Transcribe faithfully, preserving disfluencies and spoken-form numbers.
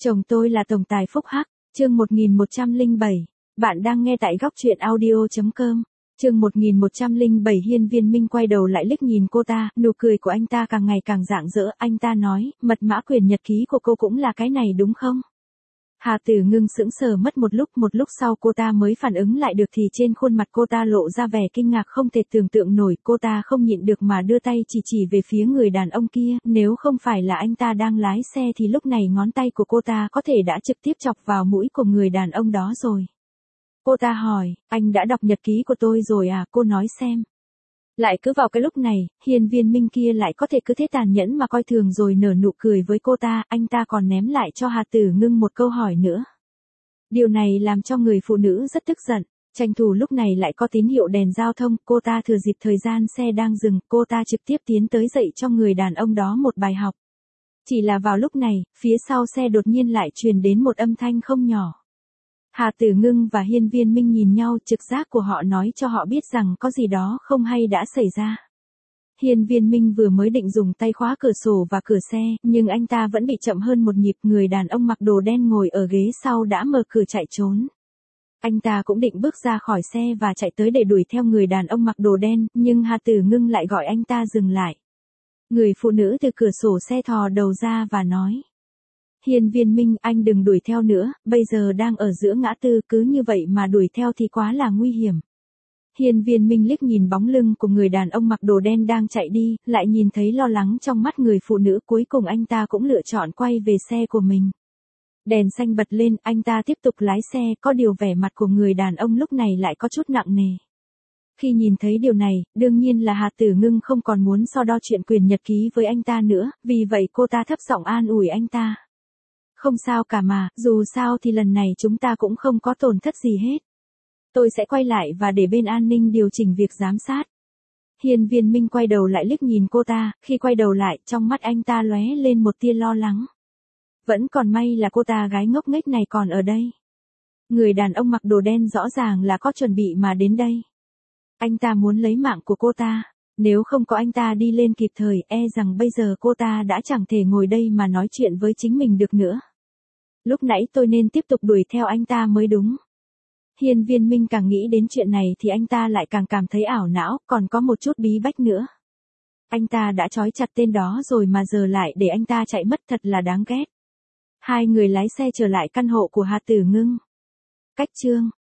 Chồng tôi là tổng tài phúc hắc, chương một nghìn một trăm lẻ bảy. Bạn đang nghe tại góc truyện audio chấm com. Chương một nghìn một trăm lẻ bảy. Hiên Viên Minh quay đầu lại liếc nhìn cô ta, nụ cười của anh ta càng ngày càng rạng rỡ. Anh ta nói, mật mã quyển nhật ký của cô cũng là cái này đúng không? Hà Tử Ngưng sững sờ mất một lúc, một lúc sau cô ta mới phản ứng lại được thì trên khuôn mặt cô ta lộ ra vẻ kinh ngạc không thể tưởng tượng nổi. Cô ta không nhịn được mà đưa tay chỉ chỉ về phía người đàn ông kia, nếu không phải là anh ta đang lái xe thì lúc này ngón tay của cô ta có thể đã trực tiếp chọc vào mũi của người đàn ông đó rồi. Cô ta hỏi, anh đã đọc nhật ký của tôi rồi à, cô nói xem. Lại cứ vào cái lúc này, Hiên Viên Minh kia lại có thể cứ thế tàn nhẫn mà coi thường rồi nở nụ cười với cô ta, anh ta còn ném lại cho Hà Tử Ngưng một câu hỏi nữa. Điều này làm cho người phụ nữ rất tức giận, tranh thủ lúc này lại có tín hiệu đèn giao thông, cô ta thừa dịp thời gian xe đang dừng, cô ta trực tiếp tiến tới dạy cho người đàn ông đó một bài học. Chỉ là vào lúc này, phía sau xe đột nhiên lại truyền đến một âm thanh không nhỏ. Hà Tử Ngưng và Hiên Viên Minh nhìn nhau, trực giác của họ nói cho họ biết rằng có gì đó không hay đã xảy ra. Hiên Viên Minh vừa mới định dùng tay khóa cửa sổ và cửa xe, nhưng anh ta vẫn bị chậm hơn một nhịp. Người đàn ông mặc đồ đen ngồi ở ghế sau đã mở cửa chạy trốn. Anh ta cũng định bước ra khỏi xe và chạy tới để đuổi theo người đàn ông mặc đồ đen, nhưng Hà Tử Ngưng lại gọi anh ta dừng lại. Người phụ nữ từ cửa sổ xe thò đầu ra và nói. Hiên Viên Minh, anh đừng đuổi theo nữa, bây giờ đang ở giữa ngã tư, cứ như vậy mà đuổi theo thì quá là nguy hiểm. Hiên Viên Minh liếc nhìn bóng lưng của người đàn ông mặc đồ đen đang chạy đi, lại nhìn thấy lo lắng trong mắt người phụ nữ, cuối cùng anh ta cũng lựa chọn quay về xe của mình. Đèn xanh bật lên, anh ta tiếp tục lái xe, có điều vẻ mặt của người đàn ông lúc này lại có chút nặng nề. Khi nhìn thấy điều này, đương nhiên là Hà Tử Ngưng không còn muốn so đo chuyện quyền nhật ký với anh ta nữa, vì vậy cô ta thấp giọng an ủi anh ta. Không sao cả mà, dù sao thì lần này chúng ta cũng không có tổn thất gì hết. Tôi sẽ quay lại và để bên an ninh điều chỉnh việc giám sát. Hiên Viên Minh quay đầu lại liếc nhìn cô ta, khi quay đầu lại, trong mắt anh ta lóe lên một tia lo lắng. Vẫn còn may là cô ta gái ngốc nghếch này còn ở đây. Người đàn ông mặc đồ đen rõ ràng là có chuẩn bị mà đến đây. Anh ta muốn lấy mạng của cô ta. Nếu không có anh ta đi lên kịp thời, e rằng bây giờ cô ta đã chẳng thể ngồi đây mà nói chuyện với chính mình được nữa. Lúc nãy tôi nên tiếp tục đuổi theo anh ta mới đúng. Hiên Viên Minh càng nghĩ đến chuyện này thì anh ta lại càng cảm thấy ảo não, còn có một chút bí bách nữa. Anh ta đã trói chặt tên đó rồi mà giờ lại để anh ta chạy mất, thật là đáng ghét. Hai người lái xe trở lại căn hộ của Hà Tử Ngưng. Cách chương